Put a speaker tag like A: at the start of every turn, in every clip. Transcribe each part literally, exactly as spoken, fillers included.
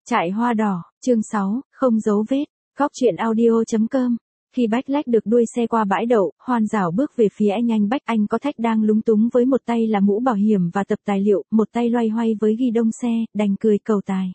A: Trại hoa đỏ, chương sáu, không dấu vết, góc truyện audio chấm com. Khi Bách lách được đuôi xe qua bãi đậu, Hoan rảo bước về phía anh anh Bách. Anh có thách đang lúng túng với một tay là mũ bảo hiểm và tập tài liệu, một tay loay hoay với ghi đông xe, đành cười cầu tài.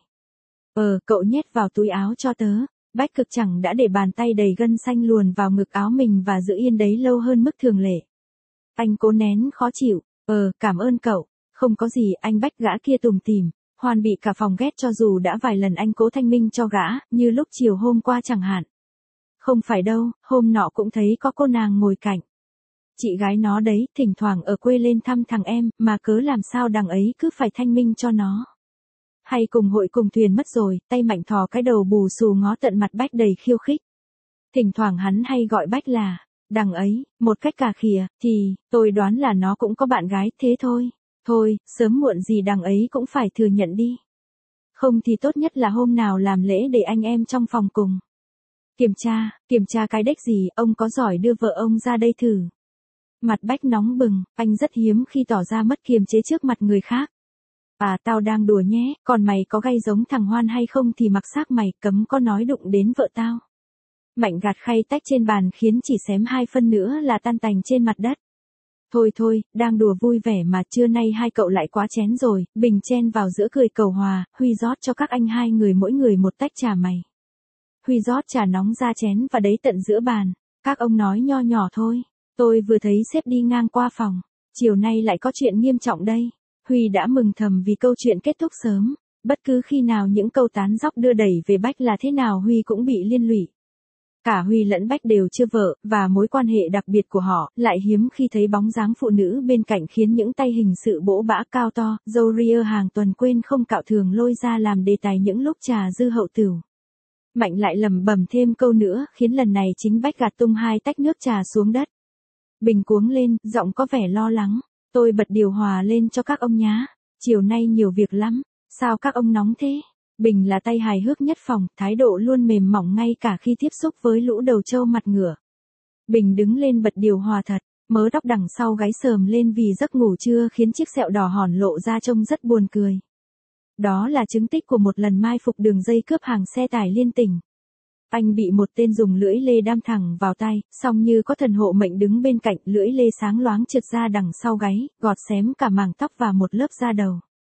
A: Ờ, cậu nhét vào túi áo cho tớ. Bách cực chẳng đã để bàn tay đầy gân xanh luồn vào ngực áo mình và giữ yên đấy lâu hơn mức thường lệ. Anh cố nén khó chịu. Ờ, cảm ơn cậu. Không có gì, anh Bách gã kia tủm tỉm. Hoan bị cả phòng ghét cho dù đã vài lần anh cố thanh minh cho gã, như lúc chiều hôm qua chẳng hạn. Không phải đâu, hôm nọ cũng thấy có cô nàng ngồi cạnh. Chị gái nó đấy, thỉnh thoảng ở quê lên thăm thằng em, mà cớ làm sao đằng ấy cứ phải thanh minh cho nó. Hay cùng hội cùng thuyền mất rồi, tay mạnh thò cái đầu bù xù ngó tận mặt Bách đầy khiêu khích. Thỉnh thoảng hắn hay gọi Bách là, đằng ấy, một cách cà khịa, thì, tôi đoán là nó cũng có bạn gái, thế thôi. Thôi, sớm muộn gì đằng ấy cũng phải thừa nhận đi. Không thì tốt nhất là hôm nào làm lễ để anh em trong phòng cùng. Kiểm tra, kiểm tra cái đếch gì, ông có giỏi đưa vợ ông ra đây thử. Mặt Bách nóng bừng, anh rất hiếm khi tỏ ra mất kiềm chế trước mặt người khác. À, tao đang đùa nhé, còn mày có gay giống thằng Hoan hay không thì mặc xác mày, cấm có nói đụng đến vợ tao. Mạnh gạt khay tách trên bàn khiến chỉ xém hai phân nữa là tan tành trên mặt đất. Thôi thôi, đang đùa vui vẻ mà, trưa nay hai cậu lại quá chén rồi. Bình chen vào giữa cười cầu hòa, Huy rót cho các anh hai người mỗi người một tách trà mày. Huy rót trà nóng ra chén và đấy tận giữa bàn. Các ông nói nho nhỏ thôi. Tôi vừa thấy sếp đi ngang qua phòng. Chiều nay lại có chuyện nghiêm trọng đây. Huy đã mừng thầm vì câu chuyện kết thúc sớm. Bất cứ khi nào những câu tán dóc đưa đẩy về Bách là thế nào Huy cũng bị liên lụy. Cả Huy lẫn Bách đều chưa vợ, và mối quan hệ đặc biệt của họ lại hiếm khi thấy bóng dáng phụ nữ bên cạnh khiến những tay hình sự bỗ bã cao to, dâu ria hàng tuần quên không cạo thường lôi ra làm đề tài những lúc trà dư hậu tửu. Mạnh lại lầm bầm thêm câu nữa khiến lần này chính Bách gạt tung hai tách nước trà xuống đất. Bình cuống lên, giọng có vẻ lo lắng. Tôi bật điều hòa lên cho các ông nhá. Chiều nay nhiều việc lắm. Sao các ông nóng thế? Bình là tay hài hước nhất phòng, thái độ luôn mềm mỏng ngay cả khi tiếp xúc với lũ đầu trâu mặt ngựa. Bình đứng lên bật điều hòa thật, mớ tóc đằng sau gáy sờm lên vì giấc ngủ trưa khiến chiếc sẹo đỏ hòn lộ ra trông rất buồn cười. Đó là chứng tích của một lần mai phục đường dây cướp hàng xe tải liên tỉnh. Anh bị một tên dùng lưỡi lê đâm thẳng vào tay, song như có thần hộ mệnh đứng bên cạnh, lưỡi lê sáng loáng trượt ra đằng sau gáy, gọt xém cả mảng tóc và một lớp da đầu.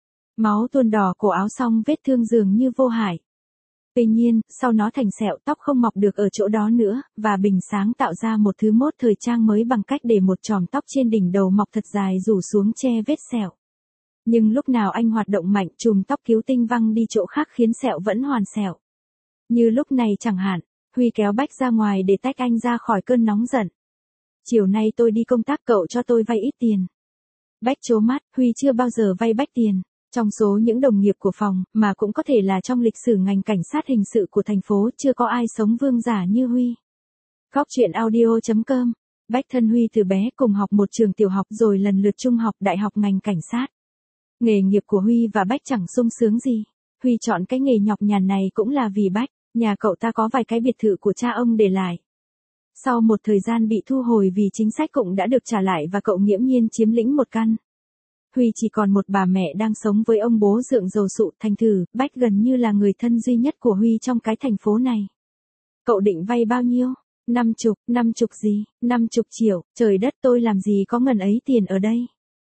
A: Máu tuôn đỏ cổ áo song vết thương dường như vô hại. Tuy nhiên, sau nó thành sẹo, tóc không mọc được ở chỗ đó nữa, và Bình sáng tạo ra một thứ mốt thời trang mới bằng cách để một chòm tóc trên đỉnh đầu mọc thật dài rủ xuống che vết sẹo. Nhưng lúc nào anh hoạt động mạnh, chùm tóc cứu tinh văng đi chỗ khác khiến sẹo vẫn hoàn sẹo. Như lúc này chẳng hạn, Huy kéo Bách ra ngoài để tách anh ra khỏi cơn nóng giận. Chiều nay tôi đi công tác, cậu cho tôi vay ít tiền. Bách trố mắt, Huy chưa bao giờ vay Bách tiền. Trong số những đồng nghiệp của phòng, mà cũng có thể là trong lịch sử ngành cảnh sát hình sự của thành phố, chưa có ai sống vương giả như Huy. Góc truyện audio chấm com. Bách thân Huy từ bé, cùng học một trường tiểu học rồi lần lượt trung học, đại học ngành cảnh sát. Nghề nghiệp của Huy và Bách chẳng sung sướng gì. Huy chọn cái nghề nhọc nhằn này cũng là vì Bách, nhà cậu ta có vài cái biệt thự của cha ông để lại. Sau một thời gian bị thu hồi vì chính sách cũng đã được trả lại và cậu nghiễm nhiên chiếm lĩnh một căn. Huy chỉ còn một bà mẹ đang sống với ông bố dượng dầu sụ, thành thử, Bách gần như là người thân duy nhất của Huy trong cái thành phố này. Cậu định vay bao nhiêu? Năm chục, năm chục gì? Năm chục triệu, trời đất, tôi làm gì có ngần ấy tiền ở đây.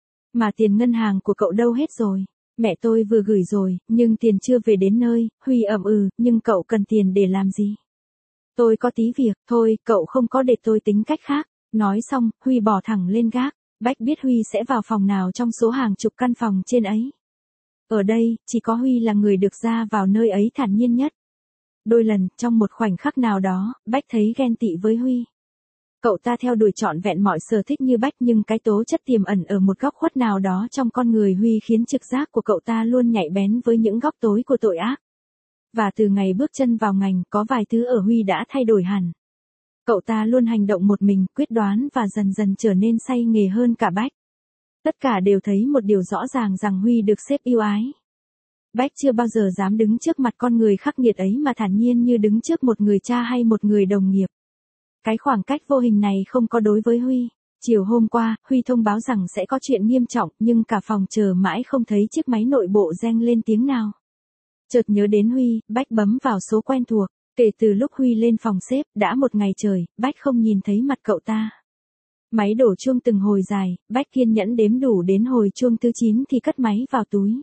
A: Mà tiền ngân hàng của cậu đâu hết rồi? Mẹ tôi vừa gửi rồi, nhưng tiền chưa về đến nơi. Huy ậm ừ, nhưng cậu cần tiền để làm gì? Tôi có tí việc, thôi, cậu không có để tôi tính cách khác. Nói xong, Huy bỏ thẳng lên gác. Bách biết Huy sẽ vào phòng nào trong số hàng chục căn phòng trên ấy. Ở đây, chỉ có Huy là người được ra vào nơi ấy thản nhiên nhất. Đôi lần, trong một khoảnh khắc nào đó, Bách thấy ghen tị với Huy. Cậu ta theo đuổi trọn vẹn mọi sở thích như Bách, nhưng cái tố chất tiềm ẩn ở một góc khuất nào đó trong con người Huy khiến trực giác của cậu ta luôn nhạy bén với những góc tối của tội ác. Và từ ngày bước chân vào ngành, có vài thứ ở Huy đã thay đổi hẳn. Cậu ta luôn hành động một mình, quyết đoán và dần dần trở nên say nghề hơn cả Bách. Tất cả đều thấy một điều rõ ràng rằng Huy được sếp yêu ái. Bách chưa bao giờ dám đứng trước mặt con người khắc nghiệt ấy mà thản nhiên như đứng trước một người cha hay một người đồng nghiệp. Cái khoảng cách vô hình này không có đối với Huy. Chiều hôm qua, Huy thông báo rằng sẽ có chuyện nghiêm trọng, nhưng cả phòng chờ mãi không thấy chiếc máy nội bộ reng lên tiếng nào. Chợt nhớ đến Huy, Bách bấm vào số quen thuộc. Kể từ lúc Huy lên phòng xếp, đã một ngày trời, Bách không nhìn thấy mặt cậu ta. Máy đổ chuông từng hồi dài, Bách kiên nhẫn đếm đủ đến hồi chuông thứ chín thì cất máy vào túi.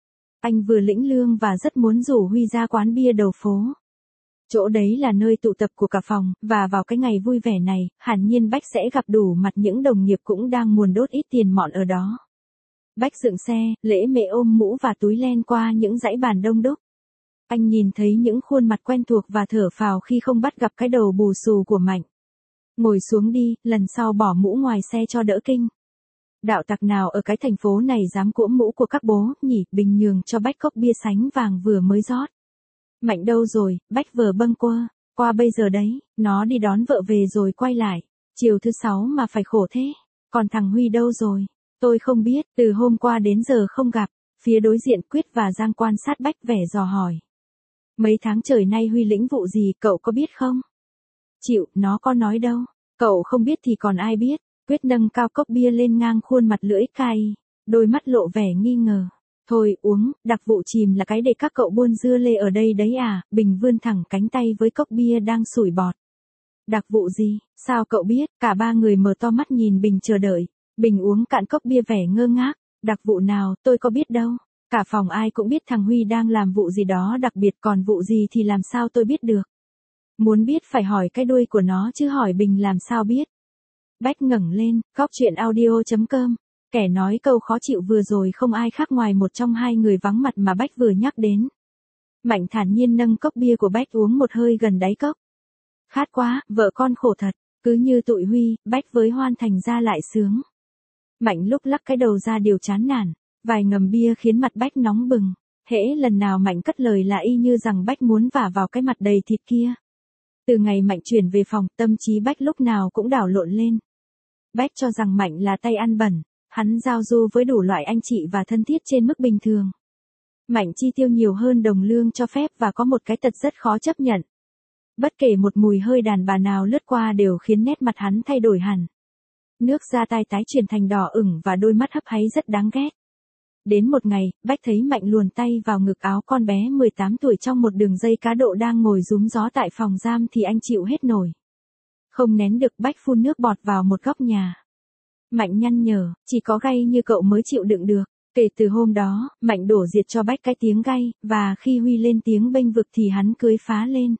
A: Anh vừa lĩnh lương và rất muốn rủ Huy ra quán bia đầu phố. Chỗ đấy là nơi tụ tập của cả phòng, và vào cái ngày vui vẻ này, hẳn nhiên Bách sẽ gặp đủ mặt những đồng nghiệp cũng đang muốn đốt ít tiền mọn ở đó. Bách dựng xe, lễ mễ ôm mũ và túi len qua những dãy bàn đông đúc. Anh nhìn thấy những khuôn mặt quen thuộc và thở phào khi không bắt gặp cái đầu bù xù của Mạnh. Ngồi xuống đi, lần sau bỏ mũ ngoài xe cho đỡ kinh. Đạo tặc nào ở cái thành phố này dám cuỗm mũ của các bố, nhỉ? Bình nhường cho Bách cốc bia sánh vàng vừa mới rót. Mạnh đâu rồi? Bách vờ bâng quơ. Qua bây giờ đấy, nó đi đón vợ về rồi quay lại. Chiều thứ sáu mà phải khổ thế. Còn thằng Huy đâu rồi? Tôi không biết, từ hôm qua đến giờ không gặp. Phía đối diện Quyết và Giang quan sát Bách vẻ dò hỏi. Mấy tháng trời nay Huy lĩnh vụ gì cậu có biết không? Chịu, nó có nói đâu. Cậu không biết thì còn ai biết. Quyết nâng cao cốc bia lên ngang khuôn mặt lưỡi cay. Đôi mắt lộ vẻ nghi ngờ. Thôi uống, đặc vụ chìm là cái để các cậu buôn dưa lê ở đây đấy à? Bình vươn thẳng cánh tay với cốc bia đang sủi bọt. Đặc vụ gì? Sao cậu biết? Cả ba người mở to mắt nhìn Bình chờ đợi. Bình uống cạn cốc bia vẻ ngơ ngác. Đặc vụ nào, tôi có biết đâu. Cả phòng ai cũng biết thằng Huy đang làm vụ gì đó đặc biệt, còn vụ gì thì làm sao tôi biết được. Muốn biết phải hỏi cái đuôi của nó chứ hỏi Bình làm sao biết. Bách ngẩng lên, góc chuyện audio chấm com. Kẻ nói câu khó chịu vừa rồi không ai khác ngoài một trong hai người vắng mặt mà Bách vừa nhắc đến. Mạnh thản nhiên nâng cốc bia của Bách uống một hơi gần đáy cốc. Khát quá, vợ con khổ thật, cứ như tụi Huy, Bách với Hoan thành ra lại sướng. Mạnh lúc lắc cái đầu ra điều chán nản, vài ngầm bia khiến mặt Bách nóng bừng. Hễ lần nào Mạnh cất lời là y như rằng Bách muốn vả vào cái mặt đầy thịt kia. Từ ngày Mạnh chuyển về phòng, tâm trí Bách lúc nào cũng đảo lộn lên. Bách cho rằng Mạnh là tay ăn bẩn, hắn giao du với đủ loại anh chị và thân thiết trên mức bình thường. Mạnh chi tiêu nhiều hơn đồng lương cho phép và có một cái tật rất khó chấp nhận. Bất kể một mùi hơi đàn bà nào lướt qua đều khiến nét mặt hắn thay đổi hẳn. Nước da tai tái chuyển thành đỏ ửng và đôi mắt hấp háy rất đáng ghét. Đến một ngày, Bách thấy Mạnh luồn tay vào ngực áo con bé mười tám tuổi trong một đường dây cá độ đang ngồi rúm gió tại phòng giam thì anh chịu hết nổi. Không nén được, Bách phun nước bọt vào một góc nhà. Mạnh nhăn nhở, chỉ có gay như cậu mới chịu đựng được. Kể từ hôm đó, Mạnh đổ diệt cho Bách cái tiếng gay, và khi Huy lên tiếng bênh vực thì hắn cưới phá lên.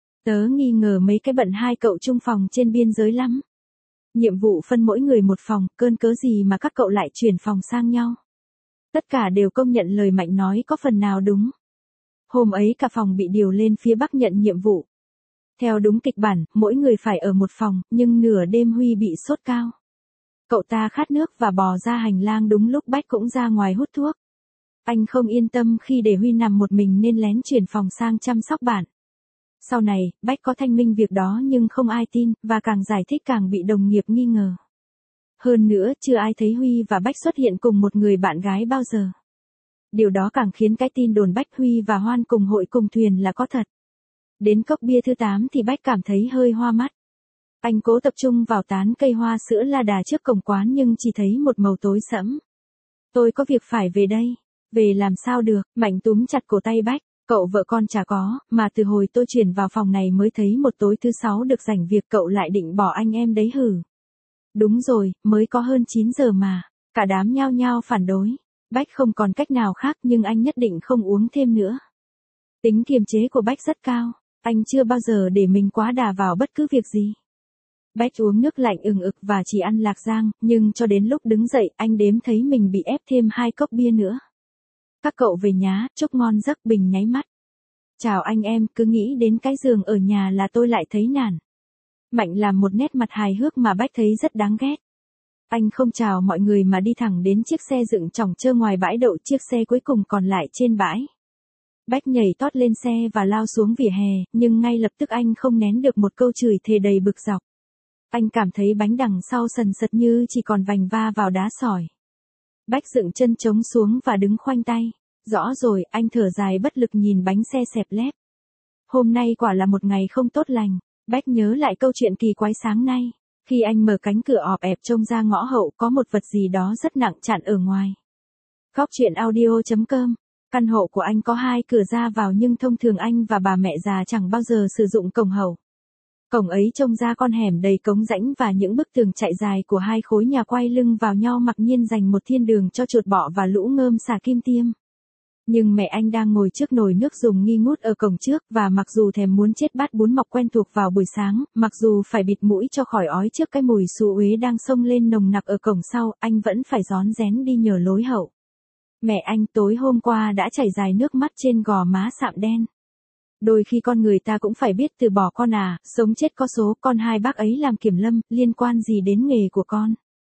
A: Tớ nghi ngờ mấy cái bận hai cậu chung phòng trên biên giới lắm. Nhiệm vụ phân mỗi người một phòng, cơn cớ gì mà các cậu lại chuyển phòng sang nhau. Tất cả đều công nhận lời Mạnh nói có phần nào đúng. Hôm ấy cả phòng bị điều lên phía Bắc nhận nhiệm vụ. Theo đúng kịch bản, mỗi người phải ở một phòng, nhưng nửa đêm Huy bị sốt cao. Cậu ta khát nước và bò ra hành lang đúng lúc Bách cũng ra ngoài hút thuốc. Anh không yên tâm khi để Huy nằm một mình nên lén chuyển phòng sang chăm sóc bạn. Sau này, Bách có thanh minh việc đó nhưng không ai tin, và càng giải thích càng bị đồng nghiệp nghi ngờ. Hơn nữa, chưa ai thấy Huy và Bách xuất hiện cùng một người bạn gái bao giờ. Điều đó càng khiến cái tin đồn Bách Huy và Hoan cùng hội cùng thuyền là có thật. Đến cốc bia thứ tám thì Bách cảm thấy hơi hoa mắt. Anh cố tập trung vào tán cây hoa sữa la đà trước cổng quán nhưng chỉ thấy một màu tối sẫm. Tôi có việc phải về đây. Về làm sao được? Mạnh túm chặt cổ tay Bách. Cậu vợ con chả có, mà từ hồi tôi chuyển vào phòng này mới thấy một tối thứ sáu được rảnh việc cậu lại định bỏ anh em đấy hử? Đúng rồi, mới có hơn chín giờ mà. Cả đám nhao nhao phản đối. Bách không còn cách nào khác nhưng anh nhất định không uống thêm nữa. Tính kiềm chế của Bách rất cao. Anh chưa bao giờ để mình quá đà vào bất cứ việc gì. Bách uống nước lạnh ừng ực và chỉ ăn lạc rang, nhưng cho đến lúc đứng dậy anh đếm thấy mình bị ép thêm hai cốc bia nữa. Các cậu về nhá, chúc ngon giấc. Bình nháy mắt. Chào anh em, cứ nghĩ đến cái giường ở nhà là tôi lại thấy nản. Mạnh làm một nét mặt hài hước mà Bách thấy rất đáng ghét. Anh không chào mọi người mà đi thẳng đến chiếc xe dựng chỏng chơ ngoài bãi đậu, chiếc xe cuối cùng còn lại trên bãi. Bách nhảy tót lên xe và lao xuống vỉa hè, nhưng ngay lập tức anh không nén được một câu chửi thề đầy bực dọc. Anh cảm thấy bánh đằng sau sần sật như chỉ còn vành va vào đá sỏi. Bách dựng chân trống xuống và đứng khoanh tay. Rõ rồi, anh thở dài bất lực nhìn bánh xe xẹp lép. Hôm nay quả là một ngày không tốt lành. Bách nhớ lại câu chuyện kỳ quái sáng nay. Khi anh mở cánh cửa ọp ẹp trông ra ngõ hậu có một vật gì đó rất nặng chặn ở ngoài. Góc chuyện audio chấm com Căn hộ của anh có hai cửa ra vào nhưng thông thường anh và bà mẹ già chẳng bao giờ sử dụng cổng hậu. Cổng ấy trông ra con hẻm đầy cống rãnh và những bức tường chạy dài của hai khối nhà quay lưng vào nhau mặc nhiên dành một thiên đường cho chuột bọ và lũ ngơm xà kim tiêm. Nhưng mẹ anh đang ngồi trước nồi nước dùng nghi ngút ở cổng trước và mặc dù thèm muốn chết bát bún mọc quen thuộc vào buổi sáng, mặc dù phải bịt mũi cho khỏi ói trước cái mùi xú uế đang xông lên nồng nặc ở cổng sau, anh vẫn phải rón rén đi nhờ lối hậu. Mẹ anh tối hôm qua đã chảy dài nước mắt trên gò má sạm đen. Đôi khi con người ta cũng phải biết từ bỏ con à, sống chết có số, con hai bác ấy làm kiểm lâm, liên quan gì đến nghề của con.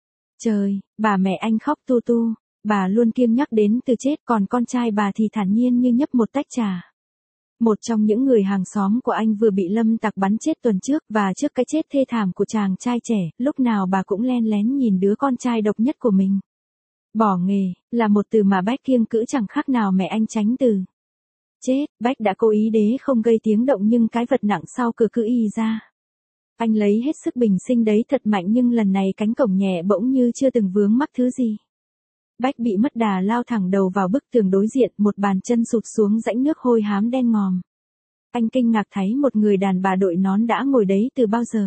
A: Trời, bà mẹ anh khóc tu tu, bà luôn kiêng nhắc đến từ chết, còn con trai bà thì thản nhiên như nhấp một tách trà. Một trong những người hàng xóm của anh vừa bị lâm tặc bắn chết tuần trước và trước cái chết thê thảm của chàng trai trẻ, lúc nào bà cũng len lén nhìn đứa con trai độc nhất của mình. Bỏ nghề, là một từ mà Bách kiêng cữ chẳng khác nào mẹ anh tránh từ. Chết, Bách đã cố ý đế không gây tiếng động nhưng cái vật nặng sau cửa cứ y ra. Anh lấy hết sức bình sinh đấy thật mạnh nhưng lần này cánh cổng nhẹ bỗng như chưa từng vướng mắc thứ gì. Bách bị mất đà lao thẳng đầu vào bức tường đối diện, một bàn chân sụt xuống rãnh nước hôi hám đen ngòm. Anh kinh ngạc thấy một người đàn bà đội nón đã ngồi đấy từ bao giờ.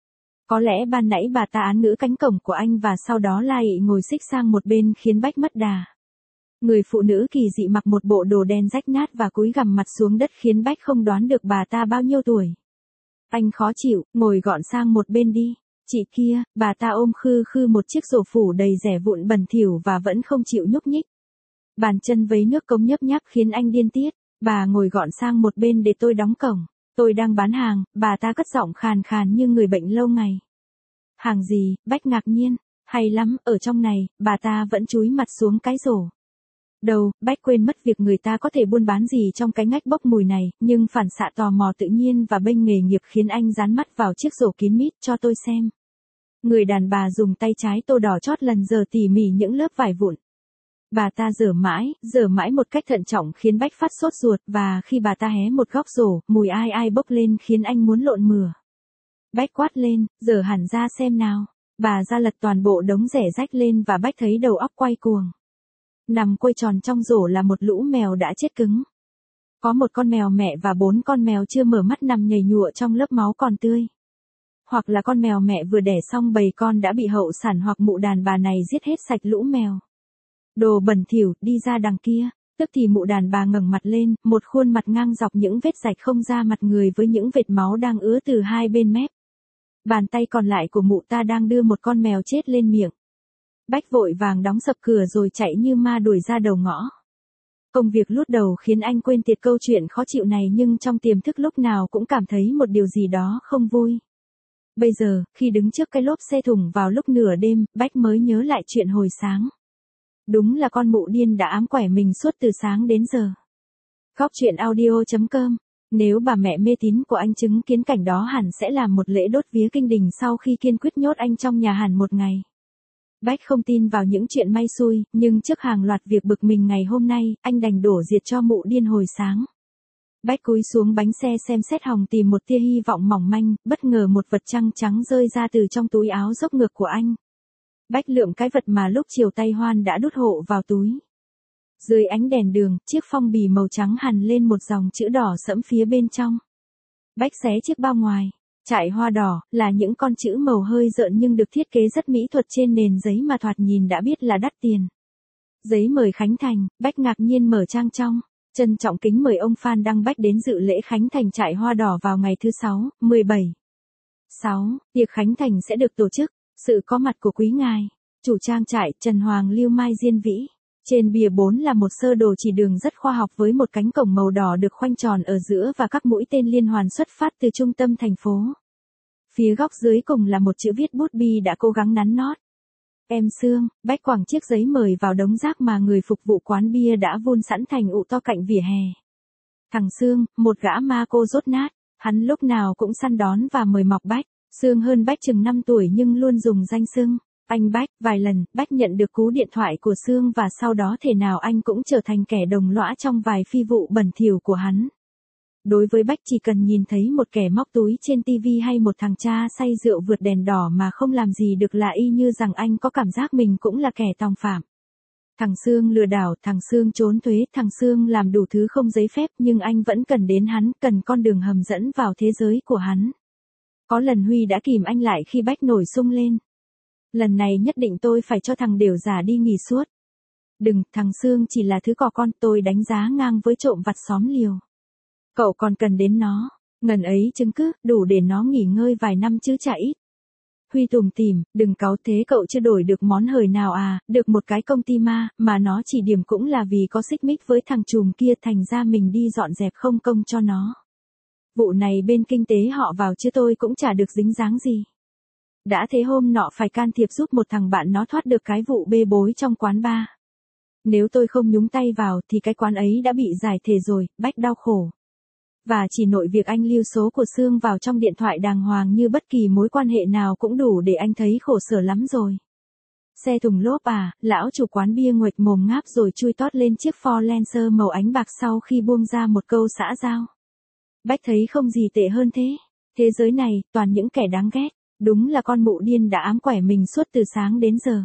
A: Có lẽ ban nãy bà ta án ngữ cánh cổng của anh và sau đó lai ngồi xích sang một bên khiến Bách mất đà. Người phụ nữ kỳ dị mặc một bộ đồ đen rách nát và cúi gằm mặt xuống đất khiến Bách không đoán được bà ta bao nhiêu tuổi. Anh khó chịu, ngồi gọn sang một bên đi. Chị kia, bà ta ôm khư khư một chiếc rổ phủ đầy rẻ vụn bẩn thỉu và vẫn không chịu nhúc nhích. Bàn chân vấy nước cống nhấp nháp khiến anh điên tiết. Bà ngồi gọn sang một bên để tôi đóng cổng. Tôi đang bán hàng, bà ta cất giọng khàn khàn như người bệnh lâu ngày. Hàng gì, Bách ngạc nhiên. Hay lắm, ở trong này, bà ta vẫn chúi mặt xuống cái rổ. Đâu, Bách quên mất việc người ta có thể buôn bán gì trong cái ngách bốc mùi này, nhưng phản xạ tò mò tự nhiên và bênh nghề nghiệp khiến anh dán mắt vào chiếc rổ kín mít cho tôi xem. Người đàn bà dùng tay trái tô đỏ chót lần giờ tỉ mỉ những lớp vải vụn. Bà ta rửa mãi, rửa mãi một cách thận trọng khiến Bách phát sốt ruột và khi bà ta hé một góc rổ, mùi ai ai bốc lên khiến anh muốn lộn mửa. Bách quát lên, rửa hẳn ra xem nào. Bà ra lật toàn bộ đống rẻ rách lên và Bách thấy đầu óc quay cuồng. Nằm quây tròn trong rổ là một lũ mèo đã chết cứng. Có một con mèo mẹ và bốn con mèo chưa mở mắt nằm nhầy nhụa trong lớp máu còn tươi. Hoặc là con mèo mẹ vừa đẻ xong bầy con đã bị hậu sản hoặc mụ đàn bà này giết hết sạch lũ mèo. Đồ bẩn thỉu, đi ra đằng kia. Tức thì mụ đàn bà ngẩng mặt lên, một khuôn mặt ngang dọc những vết rạch không ra mặt người với những vệt máu đang ứa từ hai bên mép. Bàn tay còn lại của mụ ta đang đưa một con mèo chết lên miệng. Bách vội vàng đóng sập cửa rồi chạy như ma đuổi ra đầu ngõ. Công việc lút đầu khiến anh quên tiệt câu chuyện khó chịu này nhưng trong tiềm thức lúc nào cũng cảm thấy một điều gì đó không vui. Bây giờ, khi đứng trước cái lốp xe thùng vào lúc nửa đêm, Bách mới nhớ lại chuyện hồi sáng. Đúng là con mụ điên đã ám quẻ mình suốt từ sáng đến giờ. Góc truyện audio chấm com. Nếu bà mẹ mê tín của anh chứng kiến cảnh đó hẳn sẽ làm một lễ đốt vía kinh đình sau khi kiên quyết nhốt anh trong nhà hẳn một ngày. Bách không tin vào những chuyện may xui, nhưng trước hàng loạt việc bực mình ngày hôm nay, anh đành đổ diệt cho mụ điên hồi sáng. Bách cúi xuống bánh xe xem xét hòng tìm một tia hy vọng mỏng manh, bất ngờ một vật trăng trắng rơi ra từ trong túi áo dốc ngược của anh. Bách lượm cái vật mà lúc chiều tay Hoan đã đút hộ vào túi. Dưới ánh đèn đường, chiếc phong bì màu trắng hằn lên một dòng chữ đỏ sẫm phía bên trong. Bách xé chiếc bao ngoài. Trại hoa đỏ, là những con chữ màu hơi rợn nhưng được thiết kế rất mỹ thuật trên nền giấy mà thoạt nhìn đã biết là đắt tiền. Giấy mời Khánh Thành, Bách ngạc nhiên mở trang trong. Trân trọng kính mời ông Phan Đăng Bách đến dự lễ Khánh Thành trại hoa đỏ vào ngày thứ sáu, mười bảy. sáu. Tiệc Khánh Thành sẽ được tổ chức. Sự có mặt của quý ngài. Chủ trang trại, Trần Hoàng Lưu Mai Diên Vĩ. Trên bìa bốn là một sơ đồ chỉ đường rất khoa học với một cánh cổng màu đỏ được khoanh tròn ở giữa và các mũi tên liên hoàn xuất phát từ trung tâm thành phố. Phía góc dưới cùng là một chữ viết bút bi đã cố gắng nắn nót. Em Sương, Bách quẳng chiếc giấy mời vào đống rác mà người phục vụ quán bia đã vun sẵn thành ụ to cạnh vỉa hè. Thằng Sương, một gã ma cô rốt nát, hắn lúc nào cũng săn đón và mời mọc Bách. Sương hơn Bách chừng năm tuổi nhưng luôn dùng danh xưng anh Bách. Vài lần, Bách nhận được cú điện thoại của Sương và sau đó thể nào anh cũng trở thành kẻ đồng lõa trong vài phi vụ bẩn thỉu của hắn. Đối với Bách chỉ cần nhìn thấy một kẻ móc túi trên tivi hay một thằng cha say rượu vượt đèn đỏ mà không làm gì được là y như rằng anh có cảm giác mình cũng là kẻ tòng phạm. Thằng Sương lừa đảo, thằng Sương trốn thuế, thằng Sương làm đủ thứ không giấy phép nhưng anh vẫn cần đến hắn, cần con đường hầm dẫn vào thế giới của hắn. Có lần Huy đã kìm anh lại khi Bách nổi sung lên. Lần này nhất định tôi phải cho thằng Đểu già đi nghỉ suốt. Đừng, thằng Sương chỉ là thứ cò con, tôi đánh giá ngang với trộm vặt xóm liều. Cậu còn cần đến nó, ngần ấy chứng cứ, đủ để nó nghỉ ngơi vài năm chứ chả ít. Huy tủm tỉm, đừng cáu thế, cậu chưa đổi được món hời nào à, được một cái công ty ma, mà nó chỉ điểm cũng là vì có xích mích với thằng trùm kia, thành ra mình đi dọn dẹp không công cho nó. Vụ này bên kinh tế họ vào chứ tôi cũng chả được dính dáng gì. Đã thế hôm nọ phải can thiệp giúp một thằng bạn nó thoát được cái vụ bê bối trong quán bar. Nếu tôi không nhúng tay vào thì cái quán ấy đã bị giải thể rồi, Bách đau khổ. Và chỉ nội việc anh lưu số của Sương vào trong điện thoại đàng hoàng như bất kỳ mối quan hệ nào cũng đủ để anh thấy khổ sở lắm rồi. Xe thùng lốp à, lão chủ quán bia nguệch mồm ngáp rồi chui tót lên chiếc Ford Lancer màu ánh bạc sau khi buông ra một câu xã giao. Bách thấy không gì tệ hơn thế. Thế giới này, toàn những kẻ đáng ghét. Đúng là con mụ điên đã ám quẻ mình suốt từ sáng đến giờ.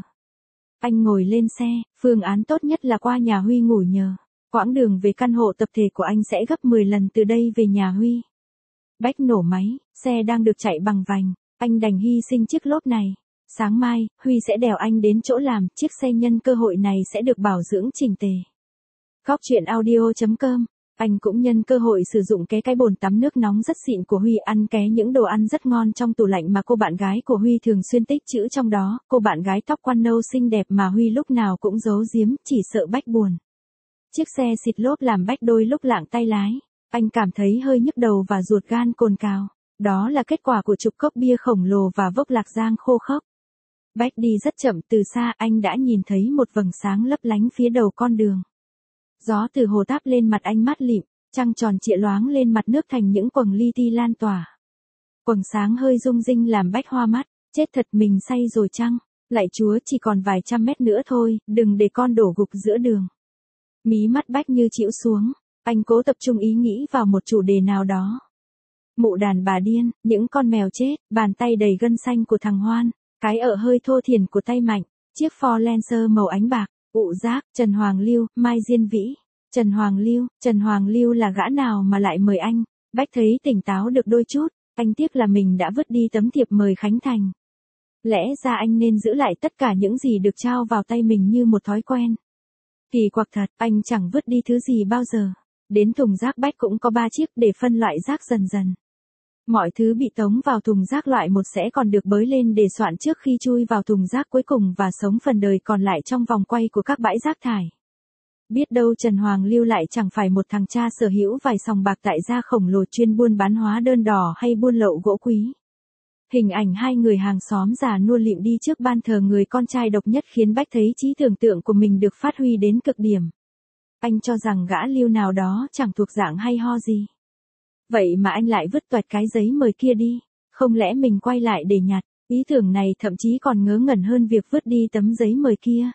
A: Anh ngồi lên xe, phương án tốt nhất là qua nhà Huy ngủ nhờ. Quãng đường về căn hộ tập thể của anh sẽ gấp mười lần từ đây về nhà Huy. Bách nổ máy, xe đang được chạy bằng vành, anh đành hy sinh chiếc lốp này. Sáng mai, Huy sẽ đèo anh đến chỗ làm, chiếc xe nhân cơ hội này sẽ được bảo dưỡng chỉnh tề. Góc truyện audio chấm com. Anh cũng nhân cơ hội sử dụng cái cái bồn tắm nước nóng rất xịn của Huy, ăn ké những đồ ăn rất ngon trong tủ lạnh mà cô bạn gái của Huy thường xuyên tích trữ trong đó, cô bạn gái tóc quan nâu xinh đẹp mà Huy lúc nào cũng giấu giếm, chỉ sợ Bách buồn. Chiếc xe xịt lốp làm Bách đôi lúc lạng tay lái, anh cảm thấy hơi nhức đầu và ruột gan cồn cào, đó là kết quả của chục cốc bia khổng lồ và vốc lạc giang khô khốc. Bách đi rất chậm, từ xa anh đã nhìn thấy một vầng sáng lấp lánh phía đầu con đường. Gió từ hồ táp lên mặt anh mát lịm, trăng tròn trịa loáng lên mặt nước thành những quầng li ti lan tỏa. Quầng sáng hơi rung rinh làm Bách hoa mắt, chết thật mình say rồi chăng? Lạy Chúa, chỉ còn vài trăm mét nữa thôi, đừng để con đổ gục giữa đường. Mí mắt Bách như chịu xuống, anh cố tập trung ý nghĩ vào một chủ đề nào đó. Mụ đàn bà điên, những con mèo chết, bàn tay đầy gân xanh của thằng Hoan, cái ợ hơi thô thiển của tay Mạnh, chiếc Ford Lancer màu ánh bạc. Ụ giác, Trần Hoàng Lưu, Mai Diên Vĩ. Trần Hoàng Lưu, Trần Hoàng Lưu là gã nào mà lại mời anh? Bách thấy tỉnh táo được đôi chút, anh tiếc là mình đã vứt đi tấm thiệp mời Khánh Thành. Lẽ ra anh nên giữ lại tất cả những gì được trao vào tay mình như một thói quen. Kỳ quặc thật, anh chẳng vứt đi thứ gì bao giờ. Đến thùng rác Bách cũng có ba chiếc để phân loại rác dần dần. Mọi thứ bị tống vào thùng rác loại một sẽ còn được bới lên để soạn trước khi chui vào thùng rác cuối cùng và sống phần đời còn lại trong vòng quay của các bãi rác thải. Biết đâu Trần Hoàng Lưu lại chẳng phải một thằng cha sở hữu vài sòng bạc tại gia khổng lồ chuyên buôn bán hóa đơn đỏ hay buôn lậu gỗ quý. Hình ảnh hai người hàng xóm già nua lịm đi trước ban thờ người con trai độc nhất khiến Bách thấy trí tưởng tượng của mình được phát huy đến cực điểm. Anh cho rằng gã Lưu nào đó chẳng thuộc dạng hay ho gì. Vậy mà anh lại vứt toẹt cái giấy mời kia đi, không lẽ mình quay lại để nhặt? Ý tưởng này thậm chí còn ngớ ngẩn hơn việc vứt đi tấm giấy mời kia.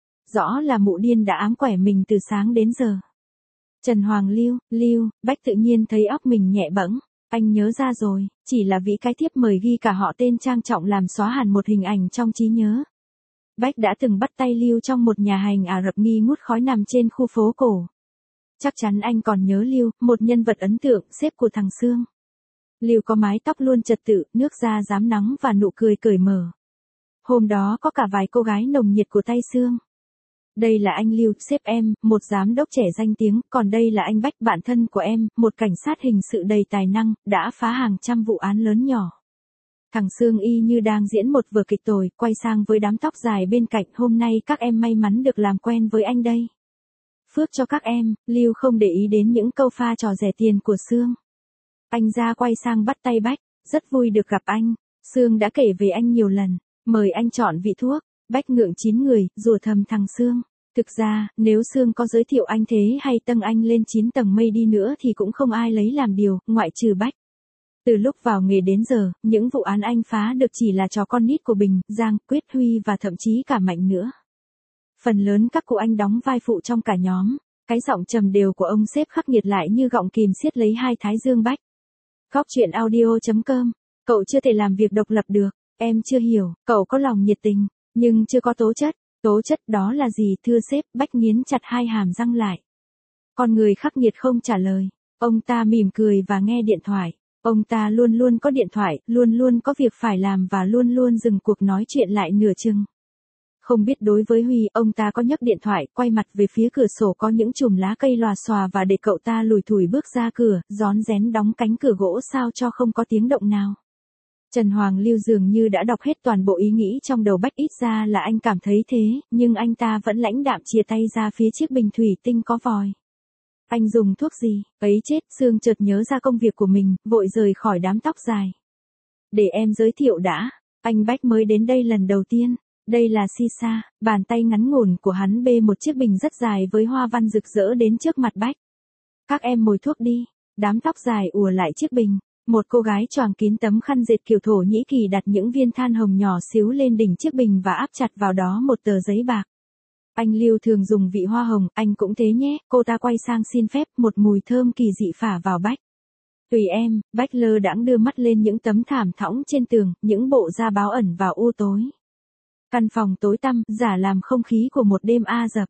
A: Rõ là mụ điên đã ám quẻ mình từ sáng đến giờ. Trần Hoàng Lưu, Lưu, Bách tự nhiên thấy óc mình nhẹ bẫng, anh nhớ ra rồi, chỉ là vì cái thiếp mời ghi cả họ tên trang trọng làm xóa hẳn một hình ảnh trong trí nhớ. Bách đã từng bắt tay Lưu trong một nhà hàng Ả Rập nghi ngút khói nằm trên khu phố cổ. Chắc chắn anh còn nhớ Lưu, một nhân vật ấn tượng, sếp của thằng Sương. Lưu có mái tóc luôn trật tự, nước da rám nắng và nụ cười cởi mở. Hôm đó có cả vài cô gái nồng nhiệt của tay Sương. Đây là anh Lưu, sếp em, một giám đốc trẻ danh tiếng, còn đây là anh Bách, bạn thân của em, một cảnh sát hình sự đầy tài năng, đã phá hàng trăm vụ án lớn nhỏ. Thằng Sương y như đang diễn một vở kịch tồi, quay sang với đám tóc dài bên cạnh, hôm nay các em may mắn được làm quen với anh đây. Phước cho các em, Lưu không để ý đến những câu pha trò rẻ tiền của Sương. Anh ra quay sang bắt tay Bách, rất vui được gặp anh, Sương đã kể về anh nhiều lần, mời anh chọn vị thuốc. Bách ngượng chín người, rủa thầm thằng Sương. Thực ra, nếu Sương có giới thiệu anh thế hay tâng anh lên chín tầng mây đi nữa thì cũng không ai lấy làm điều, ngoại trừ Bách. Từ lúc vào nghề đến giờ, những vụ án anh phá được chỉ là trò con nít của Bình, Giang, Quyết, Huy và thậm chí cả Mạnh nữa. Phần lớn các cụ anh đóng vai phụ trong cả nhóm, cái giọng trầm đều của ông sếp khắc nghiệt lại như gọng kìm siết lấy hai thái dương Bách. Góc truyện audio chấm com. Cậu chưa thể làm việc độc lập được, em chưa hiểu, cậu có lòng nhiệt tình, nhưng chưa có tố chất. Tố chất đó là gì thưa sếp? Bách nghiến chặt hai hàm răng lại. Con người khắc nghiệt không trả lời. Ông ta mỉm cười và nghe điện thoại. Ông ta luôn luôn có điện thoại, luôn luôn có việc phải làm và luôn luôn dừng cuộc nói chuyện lại nửa chừng. Không biết đối với Huy, ông ta có nhấc điện thoại, quay mặt về phía cửa sổ có những chùm lá cây lòa xòa và để cậu ta lủi thủi bước ra cửa, rón rén đóng cánh cửa gỗ sao cho không có tiếng động nào. Trần Hoàng Lưu dường như đã đọc hết toàn bộ ý nghĩ trong đầu Bách, ít ra là anh cảm thấy thế, nhưng anh ta vẫn lãnh đạm chìa tay ra phía chiếc bình thủy tinh có vòi. Anh dùng thuốc gì? Ấy chết, Sương chợt nhớ ra công việc của mình, vội rời khỏi đám tóc dài. Để em giới thiệu đã, anh Bách mới đến đây lần đầu tiên. Đây là Sisa, bàn tay ngắn ngủn của hắn bê một chiếc bình rất dài với hoa văn rực rỡ đến trước mặt Bách. Các em mồi thuốc đi, đám tóc dài ùa lại chiếc bình. Một cô gái choàng kín tấm khăn dệt kiểu Thổ Nhĩ Kỳ đặt những viên than hồng nhỏ xíu lên đỉnh chiếc bình và áp chặt vào đó một tờ giấy bạc. Anh Lưu thường dùng vị hoa hồng, anh cũng thế nhé, cô ta quay sang xin phép, một mùi thơm kỳ dị phả vào Bách. Tùy em, Bách lơ đãng đưa mắt lên những tấm thảm thõng trên tường, những bộ da báo ẩn vào u tối. Căn phòng tối tăm, giả làm không khí của một đêm A Dập.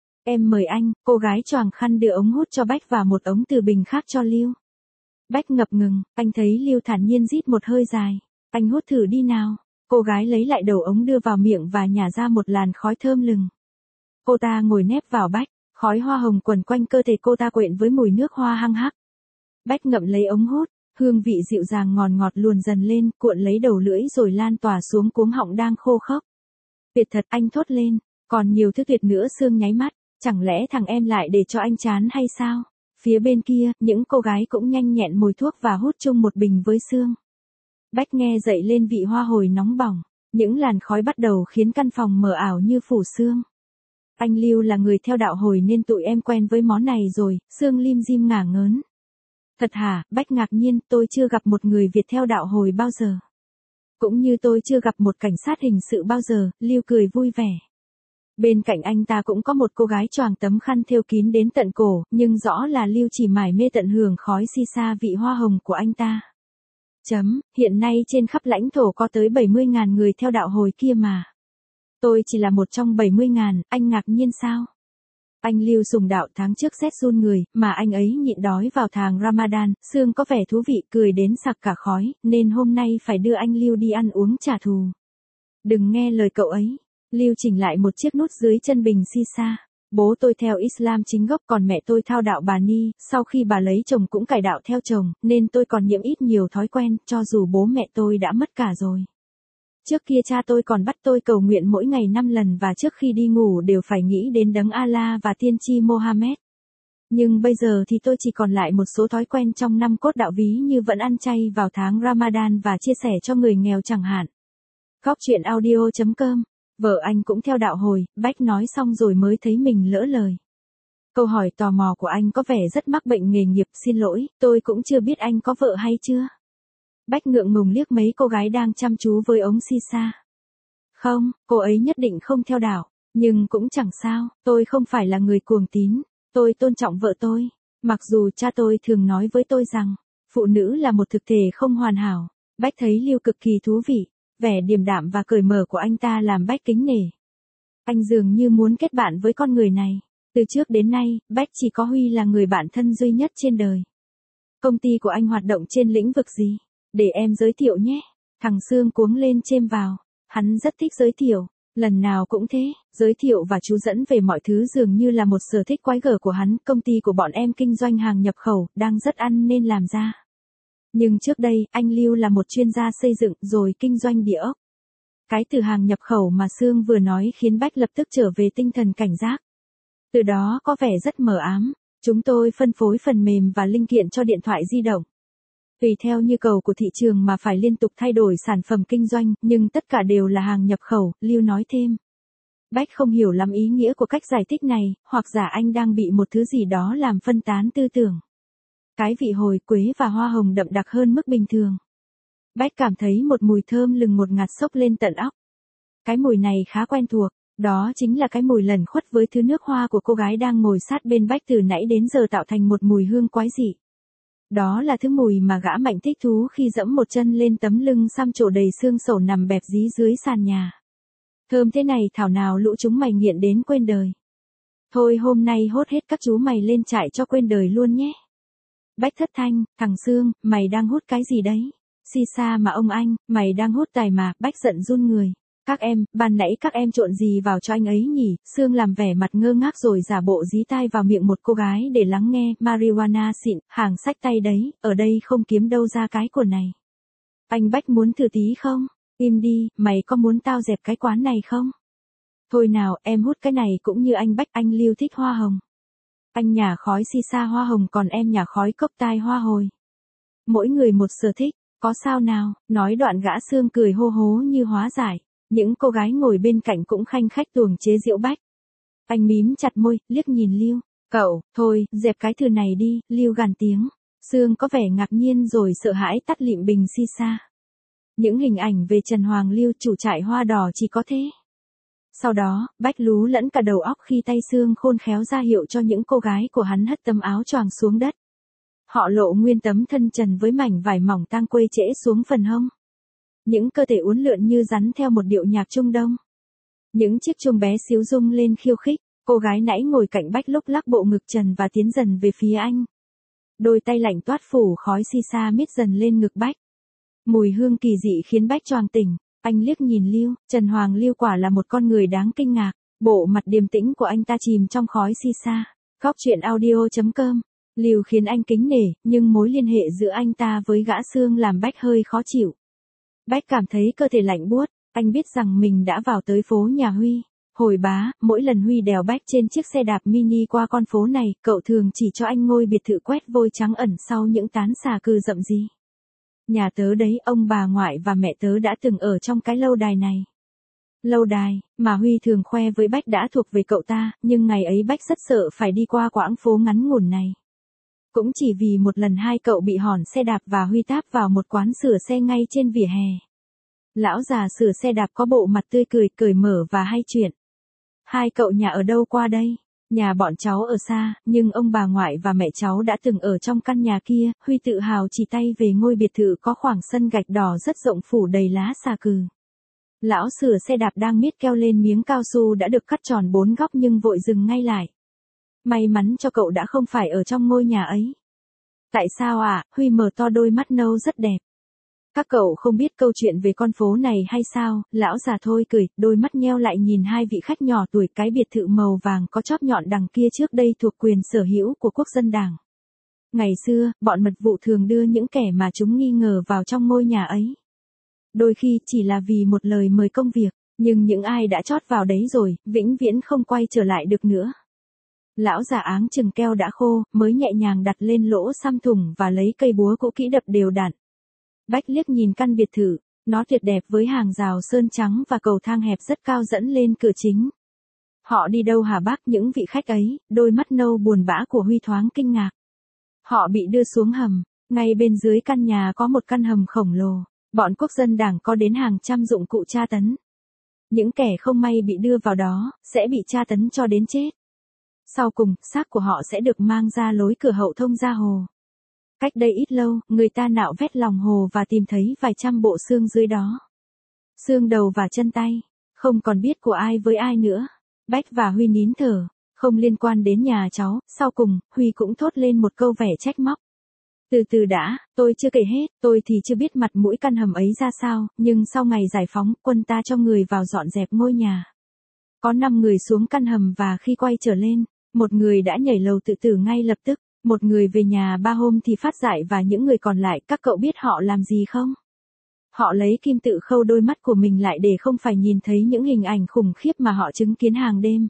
A: Em mời anh, cô gái choàng khăn đưa ống hút cho Bách và một ống từ bình khác cho Lưu. Bách ngập ngừng, anh thấy Lưu thản nhiên rít một hơi dài. Anh hút thử đi nào. Cô gái lấy lại đầu ống đưa vào miệng và nhả ra một làn khói thơm lừng. Cô ta ngồi nép vào Bách, khói hoa hồng quẩn quanh cơ thể cô ta quyện với mùi nước hoa hăng hắc. Bách ngậm lấy ống hút, hương vị dịu dàng ngọt ngọt luồn dần lên, cuộn lấy đầu lưỡi rồi lan tỏa xuống cuống họng đang khô khốc. Tuyệt thật, anh thốt lên, còn nhiều thứ tuyệt nữa. Sương nháy mắt, chẳng lẽ thằng em lại để cho anh chán hay sao? Phía bên kia, những cô gái cũng nhanh nhẹn mồi thuốc và hút chung một bình với Sương. Bách nghe dậy lên vị hoa hồi nóng bỏng, những làn khói bắt đầu khiến căn phòng mờ ảo như phủ sương. Anh Lưu là người theo đạo hồi nên tụi em quen với món này rồi. Sương lim dim ngả ngớn. Thật hả? Bách ngạc nhiên, tôi chưa gặp một người Việt theo đạo hồi bao giờ. Cũng như tôi chưa gặp một cảnh sát hình sự bao giờ. Lưu cười vui vẻ. Bên cạnh anh ta cũng có một cô gái choàng tấm khăn thêu kín đến tận cổ, nhưng rõ là Lưu chỉ mải mê tận hưởng khói sisa vị hoa hồng của anh ta. Chấm, hiện nay trên khắp lãnh thổ có tới bảy mươi nghìn người theo đạo hồi kia mà. Tôi chỉ là một trong bảy mươi nghìn, anh ngạc nhiên sao? Anh Lưu sùng đạo tháng trước rét run người, mà anh ấy nhịn đói vào tháng Ramadan. Sương có vẻ thú vị, cười đến sặc cả khói, nên hôm nay phải đưa anh Lưu đi ăn uống trả thù. Đừng nghe lời cậu ấy. Lưu chỉnh lại một chiếc nút dưới chân bình sisa. Bố tôi theo Islam chính gốc, còn mẹ tôi theo đạo Bà Ni, sau khi bà lấy chồng cũng cải đạo theo chồng, nên tôi còn nhiễm ít nhiều thói quen, cho dù bố mẹ tôi đã mất cả rồi. Trước kia cha tôi còn bắt tôi cầu nguyện mỗi ngày năm lần và trước khi đi ngủ đều phải nghĩ đến đấng Allah và tiên tri Mohammed. Nhưng bây giờ thì tôi chỉ còn lại một số thói quen trong năm cốt đạo ví như vẫn ăn chay vào tháng Ramadan và chia sẻ cho người nghèo chẳng hạn. Góc truyện audio chấm com. Vợ anh cũng theo đạo hồi. Bách nói xong rồi mới thấy mình lỡ lời. Câu hỏi tò mò của anh có vẻ rất mắc bệnh nghề nghiệp. Xin lỗi, tôi cũng chưa biết anh có vợ hay chưa. Bách ngượng ngùng liếc mấy cô gái đang chăm chú với ống sisa. Không, cô ấy nhất định không theo đạo. Nhưng cũng chẳng sao, tôi không phải là người cuồng tín. Tôi tôn trọng vợ tôi. Mặc dù cha tôi thường nói với tôi rằng, phụ nữ là một thực thể không hoàn hảo. Bách thấy Lưu cực kỳ thú vị. Vẻ điềm đạm và cởi mở của anh ta làm Bách kính nể. Anh dường như muốn kết bạn với con người này. Từ trước đến nay, Bách chỉ có Huy là người bạn thân duy nhất trên đời. Công ty của anh hoạt động trên lĩnh vực gì? Để em giới thiệu nhé. Thằng Sương cuống lên chêm vào. Hắn rất thích giới thiệu. Lần nào cũng thế, giới thiệu và chú dẫn về mọi thứ dường như là một sở thích quái gở của hắn. Công ty của bọn em kinh doanh hàng nhập khẩu, đang rất ăn nên làm ra. Nhưng trước đây, anh Lưu là một chuyên gia xây dựng rồi kinh doanh địa ốc. Cái từ hàng nhập khẩu mà Sương vừa nói khiến Bách lập tức trở về tinh thần cảnh giác. Từ đó có vẻ rất mờ ám. Chúng tôi phân phối phần mềm và linh kiện cho điện thoại di động. Tùy theo nhu cầu của thị trường mà phải liên tục thay đổi sản phẩm kinh doanh, nhưng tất cả đều là hàng nhập khẩu, Lưu nói thêm. Bách không hiểu lắm ý nghĩa của cách giải thích này, hoặc giả anh đang bị một thứ gì đó làm phân tán tư tưởng. Cái vị hồi quế và hoa hồng đậm đặc hơn mức bình thường. Bách cảm thấy một mùi thơm lừng ngột ngạt xốc lên tận óc. Cái mùi này khá quen thuộc, đó chính là cái mùi lẩn khuất với thứ nước hoa của cô gái đang ngồi sát bên Bách từ nãy đến giờ tạo thành một mùi hương quái dị. Đó là thứ mùi mà gã Mạnh thích thú khi dẫm một chân lên tấm lưng xăm trổ đầy xương sầu nằm bẹp dí dưới sàn nhà. Thơm thế này thảo nào lũ chúng mày nghiện đến quên đời. Thôi hôm nay hốt hết các chú mày lên trại cho quên đời luôn nhé. Bách thất thanh, thằng Sương, mày đang hút cái gì đấy? Xì xa mà ông anh, mày đang hút tài mà, Bách giận run người. Các em, ban nãy các em trộn gì vào cho anh ấy nhỉ? Sương làm vẻ mặt ngơ ngác rồi giả bộ dí tai vào miệng một cô gái để lắng nghe. Marijuana xịn, hàng xách tay đấy, ở đây không kiếm đâu ra cái của này. Anh Bách muốn thử tí không? Im đi, mày có muốn tao dẹp cái quán này không? Thôi nào, em hút cái này cũng như anh Bách, anh Lưu thích hoa hồng. Anh nhả khói xì xa hoa hồng còn em nhả khói cốc tai hoa hồi. Mỗi người một sở thích, có sao nào? Nói đoạn gã Sương cười hô hố như hóa giải. Những cô gái ngồi bên cạnh cũng khanh khách tuồng chế giễu Bách. Anh mím chặt môi, liếc nhìn Lưu. Cậu, thôi, dẹp cái thứ này đi, Lưu gằn tiếng. Sương có vẻ ngạc nhiên rồi sợ hãi tắt lịm bình xì xa. Những hình ảnh về Trần Hoàng Lưu chủ trại hoa đỏ chỉ có thế. Sau đó, Bách lú lẫn cả đầu óc khi tay Sương khôn khéo ra hiệu cho những cô gái của hắn hất tấm áo choàng xuống đất. Họ lộ nguyên tấm thân trần với mảnh vải mỏng tang quê trễ xuống phần hông. Những cơ thể uốn lượn như rắn theo một điệu nhạc Trung Đông. Những chiếc chuông bé xíu rung lên khiêu khích, cô gái nãy ngồi cạnh Bách lúc lắc bộ ngực trần và tiến dần về phía anh. Đôi tay lạnh toát phủ khói xì xa miết dần lên ngực Bách. Mùi hương kỳ dị khiến Bách choàng tỉnh, anh liếc nhìn Lưu, Trần Hoàng Lưu quả là một con người đáng kinh ngạc, bộ mặt điềm tĩnh của anh ta chìm trong khói xì xa. Góc truyện audio chấm com. Lưu khiến anh kính nể, nhưng mối liên hệ giữa anh ta với gã Sương làm Bách hơi khó chịu. Bách cảm thấy cơ thể lạnh buốt, anh biết rằng mình đã vào tới phố nhà Huy. Hồi bá, mỗi lần Huy đèo Bách trên chiếc xe đạp mini qua con phố này, cậu thường chỉ cho anh ngôi biệt thự quét vôi trắng ẩn sau những tán xà cừ rậm rì. Nhà tớ đấy, ông bà ngoại và mẹ tớ đã từng ở trong cái lâu đài này. Lâu đài, mà Huy thường khoe với Bách đã thuộc về cậu ta, nhưng ngày ấy Bách rất sợ phải đi qua quãng phố ngắn ngủn này. Cũng chỉ vì một lần hai cậu bị hỏng xe đạp và Huy táp vào một quán sửa xe ngay trên vỉa hè. Lão già sửa xe đạp có bộ mặt tươi cười, cởi mở và hay chuyện. Hai cậu nhà ở đâu qua đây? Nhà bọn cháu ở xa, nhưng ông bà ngoại và mẹ cháu đã từng ở trong căn nhà kia. Huy tự hào chỉ tay về ngôi biệt thự có khoảng sân gạch đỏ rất rộng phủ đầy lá xà cừ. Lão sửa xe đạp đang miết keo lên miếng cao su đã được cắt tròn bốn góc nhưng vội dừng ngay lại. May mắn cho cậu đã không phải ở trong ngôi nhà ấy. Tại sao ạ? À? Huy mở to đôi mắt nâu rất đẹp. Các cậu không biết câu chuyện về con phố này hay sao? Lão già thôi cười, đôi mắt nheo lại nhìn hai vị khách nhỏ tuổi. Cái biệt thự màu vàng có chóp nhọn đằng kia trước đây thuộc quyền sở hữu của Quốc dân Đảng. Ngày xưa, bọn mật vụ thường đưa những kẻ mà chúng nghi ngờ vào trong ngôi nhà ấy. Đôi khi chỉ là vì một lời mời công việc, nhưng những ai đã chót vào đấy rồi, vĩnh viễn không quay trở lại được nữa. Lão già áng chừng keo đã khô, mới nhẹ nhàng đặt lên lỗ xăm thùng và lấy cây búa cũ kỹ đập đều đặn. Bách liếc nhìn căn biệt thự, nó tuyệt đẹp với hàng rào sơn trắng và cầu thang hẹp rất cao dẫn lên cửa chính. Họ đi đâu hả bác? Những vị khách ấy, đôi mắt nâu buồn bã của Huy thoáng kinh ngạc. Họ bị đưa xuống hầm, ngay bên dưới căn nhà có một căn hầm khổng lồ, bọn Quốc dân Đảng có đến hàng trăm dụng cụ tra tấn. Những kẻ không may bị đưa vào đó, sẽ bị tra tấn cho đến chết. Sau cùng, xác của họ sẽ được mang ra lối cửa hậu thông ra hồ. Cách đây ít lâu, người ta nạo vét lòng hồ và tìm thấy vài trăm bộ xương dưới đó. Xương đầu và chân tay, không còn biết của ai với ai nữa. Bách và Huy nín thở, không liên quan đến nhà cháu. Sau cùng, Huy cũng thốt lên một câu vẻ trách móc. Từ từ đã, tôi chưa kể hết, tôi thì chưa biết mặt mũi căn hầm ấy ra sao, nhưng sau ngày giải phóng, quân ta cho người vào dọn dẹp ngôi nhà. Có năm người xuống căn hầm và khi quay trở lên, một người đã nhảy lầu tự tử ngay lập tức, một người về nhà ba hôm thì phát dại và những người còn lại, các cậu biết họ làm gì không? Họ lấy kim tự khâu đôi mắt của mình lại để không phải nhìn thấy những hình ảnh khủng khiếp mà họ chứng kiến hàng đêm.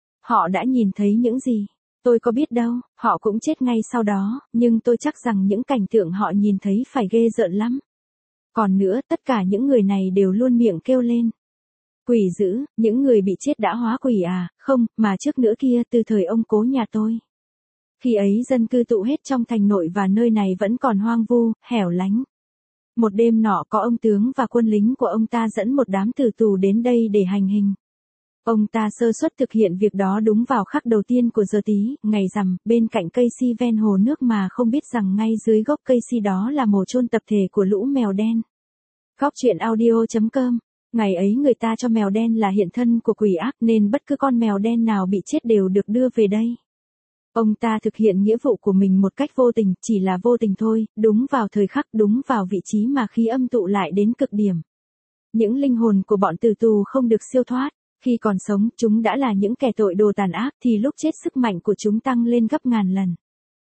A: Họ đã nhìn thấy những gì? Tôi có biết đâu, họ cũng chết ngay sau đó, nhưng tôi chắc rằng những cảnh tượng họ nhìn thấy phải ghê rợn lắm. Còn nữa, tất cả những người này đều luôn miệng kêu lên. Quỷ dữ, những người bị chết đã hóa quỷ à? Không, mà trước nữa kia, từ thời ông cố nhà tôi. Khi ấy dân cư tụ hết trong thành nội và nơi này vẫn còn hoang vu, hẻo lánh. Một đêm nọ có ông tướng và quân lính của ông ta dẫn một đám tử tù đến đây để hành hình. Ông ta sơ suất thực hiện việc đó đúng vào khắc đầu tiên của giờ tí, ngày rằm, bên cạnh cây si ven hồ nước mà không biết rằng ngay dưới gốc cây si đó là mồ chôn tập thể của lũ mèo đen. Góc truyện audio chấm com Ngày ấy người ta cho mèo đen là hiện thân của quỷ ác nên bất cứ con mèo đen nào bị chết đều được đưa về đây. Ông ta thực hiện nghĩa vụ của mình một cách vô tình, chỉ là vô tình thôi, đúng vào thời khắc, đúng vào vị trí mà khí âm tụ lại đến cực điểm. Những linh hồn của bọn tử tù không được siêu thoát, khi còn sống chúng đã là những kẻ tội đồ tàn ác thì lúc chết sức mạnh của chúng tăng lên gấp ngàn lần.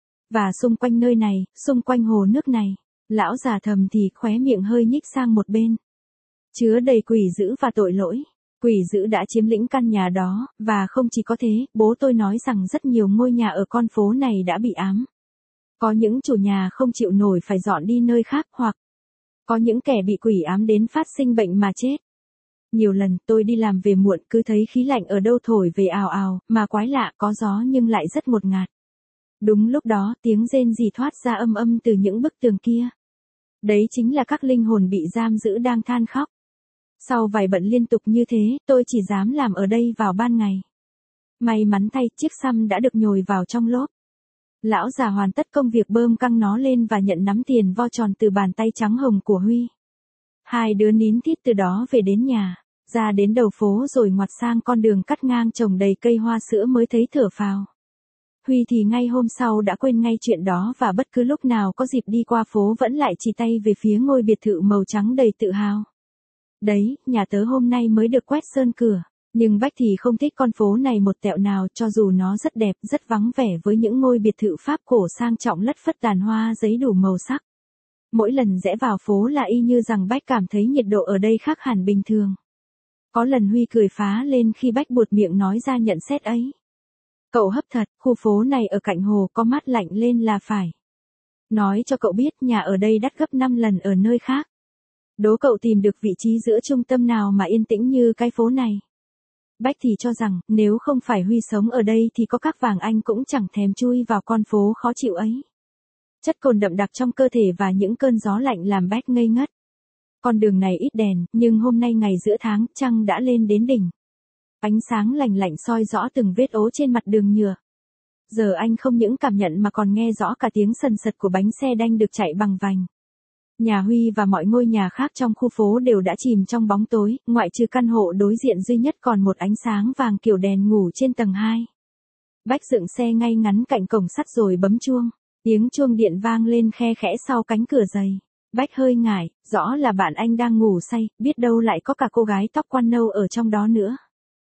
A: Và xung quanh nơi này, xung quanh hồ nước này, lão già thầm thì khóe miệng hơi nhích sang một bên. Chứa đầy quỷ dữ và tội lỗi. Quỷ dữ đã chiếm lĩnh căn nhà đó, và không chỉ có thế, bố tôi nói rằng rất nhiều ngôi nhà ở con phố này đã bị ám. Có những chủ nhà không chịu nổi phải dọn đi nơi khác hoặc có những kẻ bị quỷ ám đến phát sinh bệnh mà chết. Nhiều lần tôi đi làm về muộn cứ thấy khí lạnh ở đâu thổi về ào ào, mà quái lạ có gió nhưng lại rất ngột ngạt. Đúng lúc đó tiếng rên rỉ thoát ra âm âm từ những bức tường kia. Đấy chính là các linh hồn bị giam giữ đang than khóc. Sau vài bận liên tục như thế, tôi chỉ dám làm ở đây vào ban ngày. May mắn thay, chiếc xăm đã được nhồi vào trong lốp. Lão già hoàn tất công việc bơm căng nó lên và nhận nắm tiền vo tròn từ bàn tay trắng hồng của Huy. Hai đứa nín thít từ đó về đến nhà, ra đến đầu phố rồi ngoặt sang con đường cắt ngang trồng đầy cây hoa sữa mới thấy thở phào. Huy thì ngay hôm sau đã quên ngay chuyện đó và bất cứ lúc nào có dịp đi qua phố vẫn lại chỉ tay về phía ngôi biệt thự màu trắng đầy tự hào. Đấy, nhà tớ hôm nay mới được quét sơn cửa, nhưng Bách thì không thích con phố này một tẹo nào cho dù nó rất đẹp, rất vắng vẻ với những ngôi biệt thự Pháp cổ sang trọng lất phất tàn hoa giấy đủ màu sắc. Mỗi lần rẽ vào phố là y như rằng Bách cảm thấy nhiệt độ ở đây khác hẳn bình thường. Có lần Huy cười phá lên khi Bách buột miệng nói ra nhận xét ấy. Cậu hấp thật, khu phố này ở cạnh hồ có mát lạnh lên là phải. Nói cho cậu biết nhà ở đây đắt gấp năm lần ở nơi khác. Đố cậu tìm được vị trí giữa trung tâm nào mà yên tĩnh như cái phố này. Bách thì cho rằng, nếu không phải Huy sống ở đây thì có các vàng anh cũng chẳng thèm chui vào con phố khó chịu ấy. Chất cồn đậm đặc trong cơ thể và những cơn gió lạnh làm Bách ngây ngất. Con đường này ít đèn, nhưng hôm nay ngày giữa tháng, trăng đã lên đến đỉnh. Ánh sáng lành lạnh soi rõ từng vết ố trên mặt đường nhựa. Giờ anh không những cảm nhận mà còn nghe rõ cả tiếng sần sật của bánh xe đanh được chạy bằng vành. Nhà Huy và mọi ngôi nhà khác trong khu phố đều đã chìm trong bóng tối, ngoại trừ căn hộ đối diện duy nhất còn một ánh sáng vàng kiểu đèn ngủ trên tầng hai. Bách dựng xe ngay ngắn cạnh cổng sắt rồi bấm chuông. Tiếng chuông điện vang lên khe khẽ sau cánh cửa dày. Bách hơi ngại, rõ là bạn anh đang ngủ say, biết đâu lại có cả cô gái tóc quan nâu ở trong đó nữa.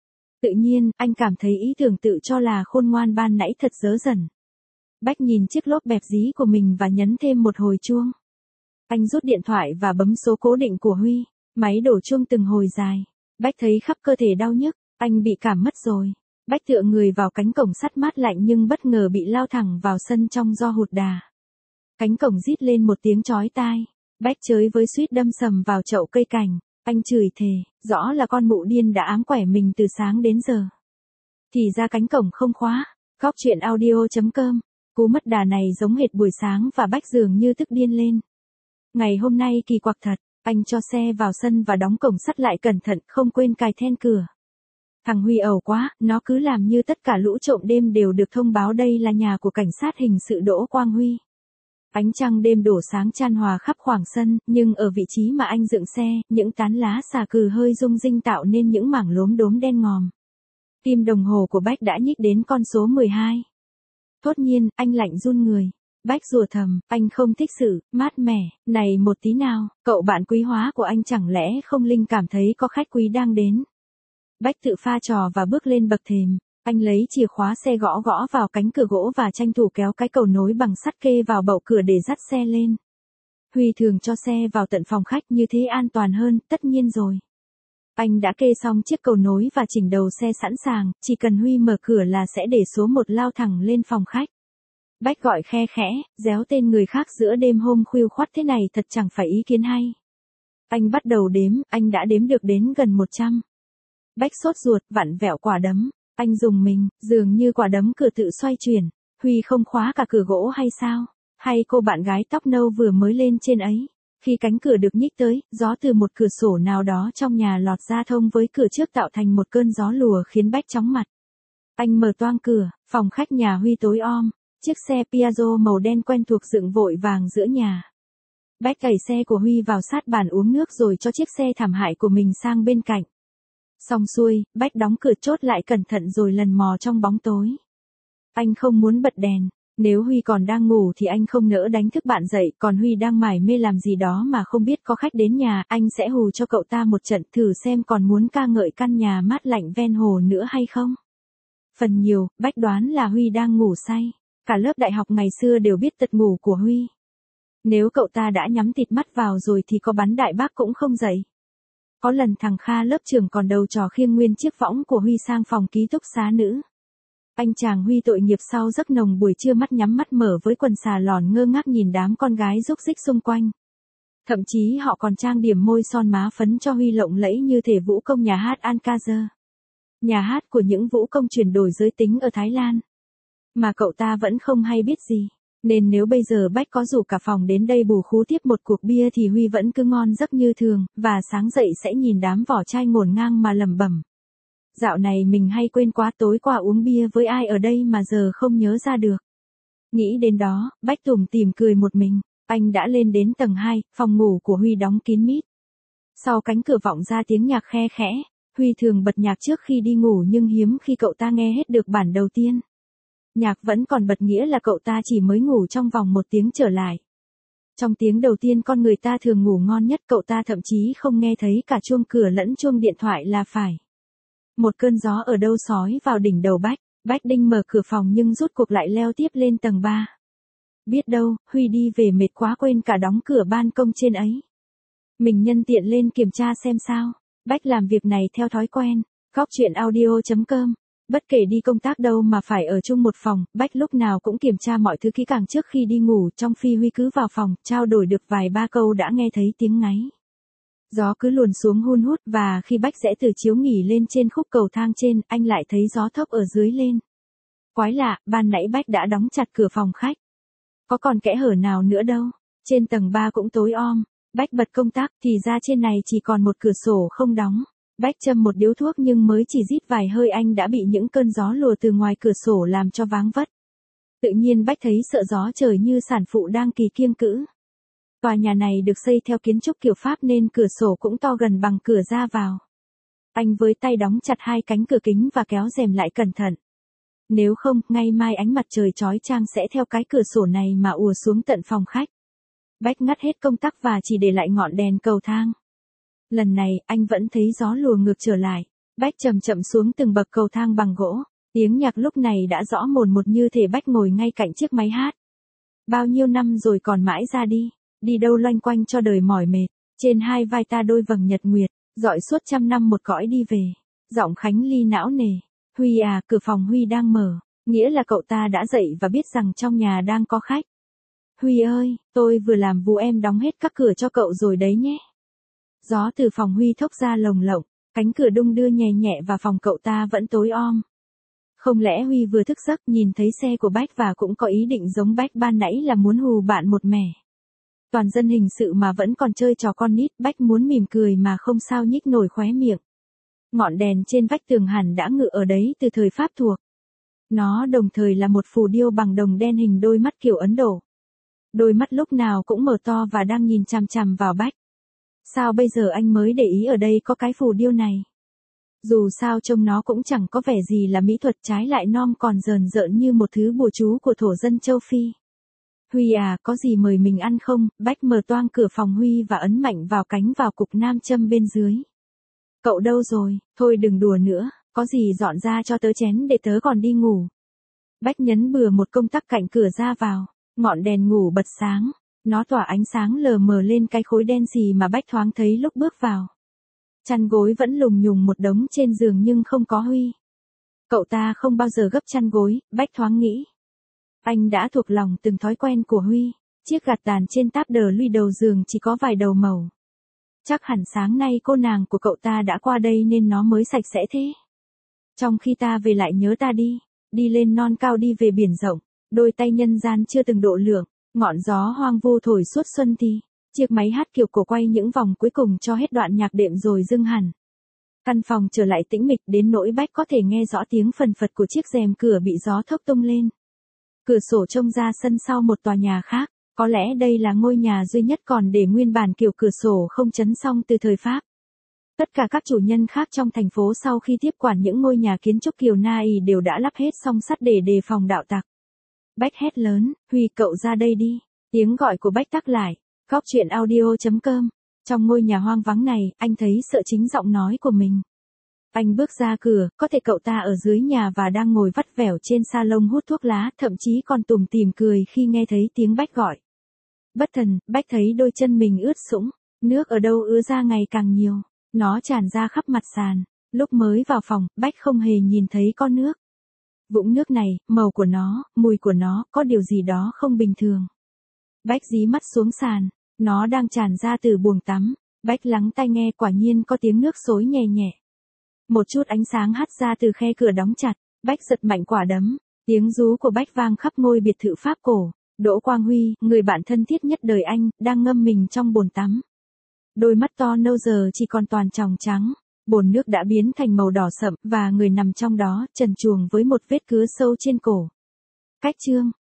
A: Tự nhiên, anh cảm thấy ý tưởng tự cho là khôn ngoan ban nãy thật dớ dẩn. Bách nhìn chiếc lốp bẹp dí của mình và nhấn thêm một hồi chuông. Anh rút điện thoại và bấm số cố định của Huy. Máy đổ chuông từng hồi dài. Bách thấy khắp cơ thể đau nhức, anh bị cảm mất rồi. Bách tựa người vào cánh cổng sắt mát lạnh nhưng bất ngờ bị lao thẳng vào sân trong do hụt đà. Cánh cổng rít lên một tiếng chói tai. Bách chới với suýt đâm sầm vào chậu cây cảnh. Anh chửi thề, rõ là con mụ điên đã ám quẻ mình từ sáng đến giờ. Thì ra cánh cổng không khóa. Góc truyện audio chấm com. Cú mất đà này giống hệt buổi sáng và Bách dường như tức điên lên. Ngày hôm nay kỳ quặc thật, anh cho xe vào sân và đóng cổng sắt lại cẩn thận, không quên cài then cửa. Thằng Huy ẩu quá, nó cứ làm như tất cả lũ trộm đêm đều được thông báo đây là nhà của cảnh sát hình sự Đỗ Quang Huy. Ánh trăng đêm đổ sáng chan hòa khắp khoảng sân, nhưng ở vị trí mà anh dựng xe, những tán lá xà cừ hơi rung rinh tạo nên những mảng lốm đốm đen ngòm. Tim đồng hồ của Bách đã nhích đến con số mười hai. Thốt nhiên, anh lạnh run người. Bách rủa thầm, anh không thích sự mát mẻ này một tí nào, cậu bạn quý hóa của anh chẳng lẽ không linh cảm thấy có khách quý đang đến. Bách tự pha trò và bước lên bậc thềm, anh lấy chìa khóa xe gõ gõ vào cánh cửa gỗ và tranh thủ kéo cái cầu nối bằng sắt kê vào bậu cửa để dắt xe lên. Huy thường cho xe vào tận phòng khách như thế an toàn hơn, tất nhiên rồi. Anh đã kê xong chiếc cầu nối và chỉnh đầu xe sẵn sàng, chỉ cần Huy mở cửa là sẽ để số một lao thẳng lên phòng khách. Bách gọi khe khẽ, réo tên người khác giữa đêm hôm khuya khoắt thế này thật chẳng phải ý kiến hay. Anh bắt đầu đếm, anh đã đếm được đến gần một trăm. Bách sốt ruột, vặn vẹo quả đấm. Anh dùng mình, dường như quả đấm cửa tự xoay chuyển. Huy không khóa cả cửa gỗ hay sao? Hay cô bạn gái tóc nâu vừa mới lên trên ấy? Khi cánh cửa được nhích tới, gió từ một cửa sổ nào đó trong nhà lọt ra thông với cửa trước tạo thành một cơn gió lùa khiến Bách chóng mặt. Anh mở toang cửa, phòng khách nhà Huy tối om. Chiếc xe Piaggio màu đen quen thuộc dựng vội vàng giữa nhà. Bách đẩy xe của Huy vào sát bàn uống nước rồi cho chiếc xe thảm hại của mình sang bên cạnh. Xong xuôi, Bách đóng cửa chốt lại cẩn thận rồi lần mò trong bóng tối. Anh không muốn bật đèn. Nếu Huy còn đang ngủ thì anh không nỡ đánh thức bạn dậy, còn Huy đang mải mê làm gì đó mà không biết có khách đến nhà, anh sẽ hù cho cậu ta một trận thử xem còn muốn ca ngợi căn nhà mát lạnh ven hồ nữa hay không. Phần nhiều, Bách đoán là Huy đang ngủ say. Cả lớp đại học ngày xưa đều biết tật ngủ của Huy. Nếu cậu ta đã nhắm tịt mắt vào rồi thì có bắn đại bác cũng không dậy. Có lần thằng Kha lớp trưởng còn đầu trò khiêng nguyên chiếc võng của Huy sang phòng ký túc xá nữ. Anh chàng Huy tội nghiệp sau giấc nồng buổi trưa mắt nhắm mắt mở với quần xà lòn ngơ ngác nhìn đám con gái rúc rích xung quanh. Thậm chí họ còn trang điểm môi son má phấn cho Huy lộng lẫy như thể vũ công nhà hát Ankazer. Nhà hát của những vũ công chuyển đổi giới tính ở Thái Lan. Mà cậu ta vẫn không hay biết gì. Nên nếu bây giờ Bách có rủ cả phòng đến đây bù khú tiếp một cuộc bia thì Huy vẫn cứ ngon giấc như thường, và sáng dậy sẽ nhìn đám vỏ chai ngổn ngang mà lẩm bẩm. Dạo này mình hay quên quá, tối qua uống bia với ai ở đây mà giờ không nhớ ra được. Nghĩ đến đó, Bách tủm tỉm cười một mình. Anh đã lên đến tầng hai, phòng ngủ của Huy đóng kín mít. Sau cánh cửa vọng ra tiếng nhạc khe khẽ. Huy thường bật nhạc trước khi đi ngủ nhưng hiếm khi cậu ta nghe hết được bản đầu tiên. Nhạc vẫn còn bật nghĩa là cậu ta chỉ mới ngủ trong vòng một tiếng trở lại. Trong tiếng đầu tiên con người ta thường ngủ ngon nhất, cậu ta thậm chí không nghe thấy cả chuông cửa lẫn chuông điện thoại là phải. Một cơn gió ở đâu xói vào đỉnh đầu Bách. Bách định mở cửa phòng nhưng rút cuộc lại leo tiếp lên tầng ba. Biết đâu, Huy đi về mệt quá quên cả đóng cửa ban công trên ấy. Mình nhân tiện lên kiểm tra xem sao. Bách làm việc này theo thói quen. Góc chuyện audio chấm com. Bất kể đi công tác đâu mà phải ở chung một phòng, Bách lúc nào cũng kiểm tra mọi thứ kỹ càng trước khi đi ngủ, trong khi Huy cứ vào phòng, trao đổi được vài ba câu đã nghe thấy tiếng ngáy. Gió cứ luồn xuống hun hút và khi Bách rẽ từ chiếu nghỉ lên trên khúc cầu thang trên, anh lại thấy gió thốc ở dưới lên. Quái lạ, ban nãy Bách đã đóng chặt cửa phòng khách. Có còn kẽ hở nào nữa đâu, trên tầng ba cũng tối om. Bách bật công tắc thì ra trên này chỉ còn một cửa sổ không đóng. Bách châm một điếu thuốc nhưng mới chỉ rít vài hơi anh đã bị những cơn gió lùa từ ngoài cửa sổ làm cho váng vất. Tự nhiên Bách thấy sợ gió trời như sản phụ đang kỳ kiêng cữ. Tòa nhà này được xây theo kiến trúc kiểu Pháp nên cửa sổ cũng to gần bằng cửa ra vào. Anh với tay đóng chặt hai cánh cửa kính và kéo rèm lại cẩn thận. Nếu không, ngày mai ánh mặt trời chói chang sẽ theo cái cửa sổ này mà ùa xuống tận phòng khách. Bách ngắt hết công tắc và chỉ để lại ngọn đèn cầu thang. Lần này, anh vẫn thấy gió lùa ngược trở lại. Bách chậm chậm xuống từng bậc cầu thang bằng gỗ. Tiếng nhạc lúc này đã rõ mồn một như thể Bách ngồi ngay cạnh chiếc máy hát. Bao nhiêu năm rồi còn mãi ra đi. Đi đâu loanh quanh cho đời mỏi mệt. Trên hai vai ta đôi vầng nhật nguyệt. Dọi suốt trăm năm một cõi đi về. Giọng Khánh Ly não nề. Huy à, cửa phòng Huy đang mở. Nghĩa là cậu ta đã dậy và biết rằng trong nhà đang có khách. Huy ơi, tôi vừa làm vụ em đóng hết các cửa cho cậu rồi đấy nhé. Gió từ phòng Huy thốc ra lồng lộng, cánh cửa đung đưa nhẹ nhẹ và phòng cậu ta vẫn tối om. Không lẽ Huy vừa thức giấc nhìn thấy xe của Bách và cũng có ý định giống Bách ban nãy là muốn hù bạn một mẻ. Toàn dân hình sự mà vẫn còn chơi trò con nít, Bách muốn mỉm cười mà không sao nhích nổi khóe miệng. Ngọn đèn trên vách tường hẳn đã ngự ở đấy từ thời Pháp thuộc. Nó đồng thời là một phù điêu bằng đồng đen hình đôi mắt kiểu Ấn Độ. Đôi mắt lúc nào cũng mở to và đang nhìn chằm chằm vào Bách. Sao bây giờ anh mới để ý ở đây có cái phù điêu này? Dù sao trông nó cũng chẳng có vẻ gì là mỹ thuật, trái lại non còn rờn rợn như một thứ bùa chú của thổ dân châu Phi. Huy à, có gì mời mình ăn không? Bách mở toang cửa phòng Huy và ấn mạnh vào cánh vào cục nam châm bên dưới. Cậu đâu rồi? Thôi đừng đùa nữa, có gì dọn ra cho tớ chén để tớ còn đi ngủ. Bách nhấn bừa một công tắc cạnh cửa ra vào, ngọn đèn ngủ bật sáng. Nó tỏa ánh sáng lờ mờ lên cái khối đen xì mà Bách thoáng thấy lúc bước vào. Chăn gối vẫn lùng nhùng một đống trên giường nhưng không có Huy. Cậu ta không bao giờ gấp chăn gối, Bách thoáng nghĩ. Anh đã thuộc lòng từng thói quen của Huy, chiếc gạt tàn trên táp đờ lui đầu giường chỉ có vài đầu màu. Chắc hẳn sáng nay cô nàng của cậu ta đã qua đây nên nó mới sạch sẽ thế. Trong khi ta về lại nhớ ta đi, đi lên non cao đi về biển rộng, đôi tay nhân gian chưa từng độ lượng. Ngọn gió hoang vu thổi suốt xuân thì, chiếc máy hát kiểu cổ quay những vòng cuối cùng cho hết đoạn nhạc đệm rồi dưng hẳn. Căn phòng trở lại tĩnh mịch đến nỗi Bách có thể nghe rõ tiếng phần phật của chiếc rèm cửa bị gió thốc tung lên. Cửa sổ trông ra sân sau một tòa nhà khác, Có lẽ đây là ngôi nhà duy nhất còn để nguyên bản kiểu cửa sổ không chấn xong từ thời Pháp. Tất cả các chủ nhân khác trong thành phố sau khi tiếp quản những ngôi nhà kiến trúc kiểu Na Y đều đã lắp hết song sắt để đề phòng đạo tặc. Bách hét lớn, Huy cậu ra đây đi. Tiếng gọi của Bách tắc lại. Góc chuyện audio chấm com. Trong ngôi nhà hoang vắng này, anh thấy sợ chính giọng nói của mình. Anh bước ra cửa, có thể cậu ta ở dưới nhà và đang ngồi vắt vẻo trên salon hút thuốc lá, thậm chí còn tủm tỉm cười khi nghe thấy tiếng Bách gọi. Bất thần, Bách thấy đôi chân mình ướt sũng, nước ở đâu ứa ra ngày càng nhiều, nó tràn ra khắp mặt sàn. Lúc mới vào phòng, Bách không hề nhìn thấy con nước. Vũng nước này, màu của nó, mùi của nó, có điều gì đó không bình thường. Bách dí mắt xuống sàn, nó đang tràn ra từ buồng tắm. Bách lắng tai nghe, quả nhiên có tiếng nước xối nhẹ nhẹ. Một chút ánh sáng hắt ra từ khe cửa đóng chặt, Bách giật mạnh quả đấm, tiếng rú của Bách vang khắp ngôi biệt thự Pháp cổ. Đỗ Quang Huy, người bạn thân thiết nhất đời anh, đang ngâm mình trong bồn tắm. Đôi mắt to nâu giờ chỉ còn toàn tròng trắng, bồn nước đã biến thành màu đỏ sậm và người nằm trong đó trần truồng với một vết cứa sâu trên cổ. Cách chương